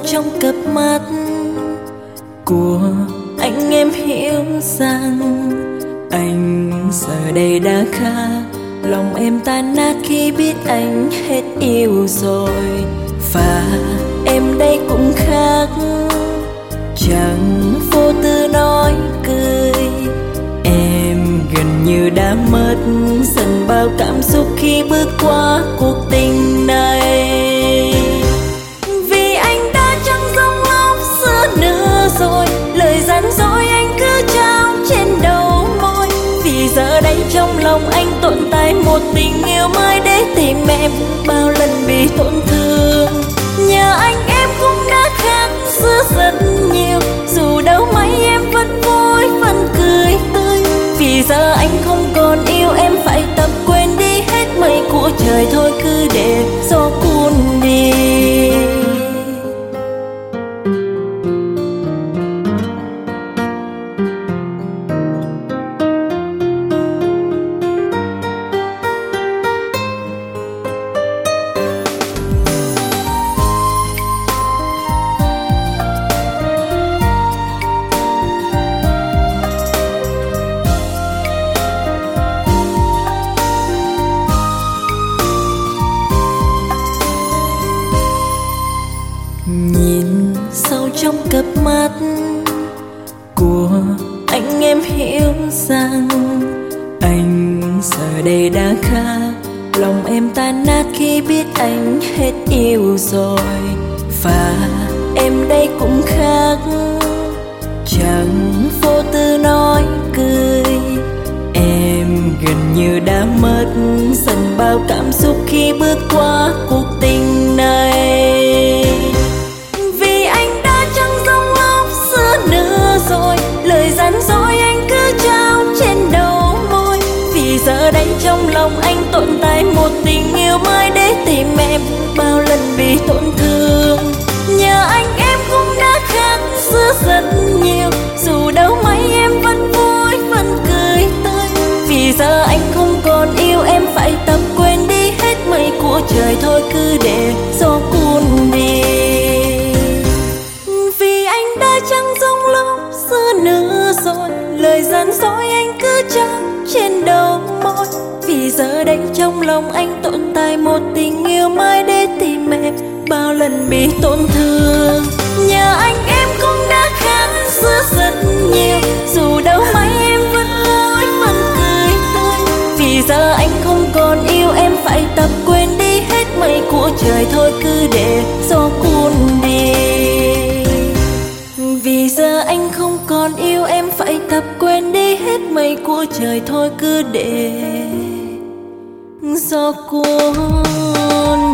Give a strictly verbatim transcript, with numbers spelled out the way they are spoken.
trong cặp mắt của anh em hiểu rằng anh giờ đây đã khác. Lòng em tan nát khi biết anh hết yêu rồi. Và em đây cũng khác, chẳng vô tư nói cười. Em gần như đã mất dần bao cảm xúc khi bước qua cuộc tình này. Vì anh đã chẳng giống lúc xưa nữa rồi, lời gian dối anh cứ trao trên đầu môi. Vì giờ đây trong lòng anh tồn tại một tình yêu mới để tìm em, bao lần bị tổn thương. Nhờ anh em cũng đã khác xưa rất nhiều, dù đâu mấy em vẫn vui vẫn cười tươi. Vì giờ anh không còn yêu em, phải tập quên đi hết mây của trời. Thôi cứ để gió cuốn đi. Nhìn sâu trong cặp mắt của anh em hiểu rằng anh giờ đây đã khác. Lòng em tan nát khi biết anh hết yêu rồi. Và em đây cũng khác, chẳng vô tư nói cười. Em gần như đã mất dần bao cảm xúc khi bước qua cuộc tình này. Vì anh đã chẳng giống lúc xưa nữa rồi, lời gian dối anh cứ trao trên đầu môi. Vì giờ đây trong lòng anh tồn tại một tình yêu mới để tìm em, bao lần bị tổn thương. Nhờ anh em cũng đã khác xưa rất nhiều, dù đâu mấy em vẫn vui vẫn cười tươi. Vì giờ anh không còn yêu em, phải tập quên đi hết mây của trời. Thôi cứ để gió cuốn đi. Vì anh đã chẳng giống lúc xưa nữa rồi, lời gian dối anh cứ trao trên đầu môi. Vì giờ đây trong lòng anh tồn tại một tình yêu mới để tìm em, bao lần bị tổn thương. Nhờ anh em cũng đã khác xưa rất nhiều, dù đâu mấy em vẫn vui vẫn cười tươi. Vì giờ anh không còn yêu em, phải tập quên đi hết mây của trời. Thôi cứ để gió cuốn đi. Vì giờ anh không còn yêu em, phải tập quên đi hết mây của trời. Thôi cứ để gió cuốn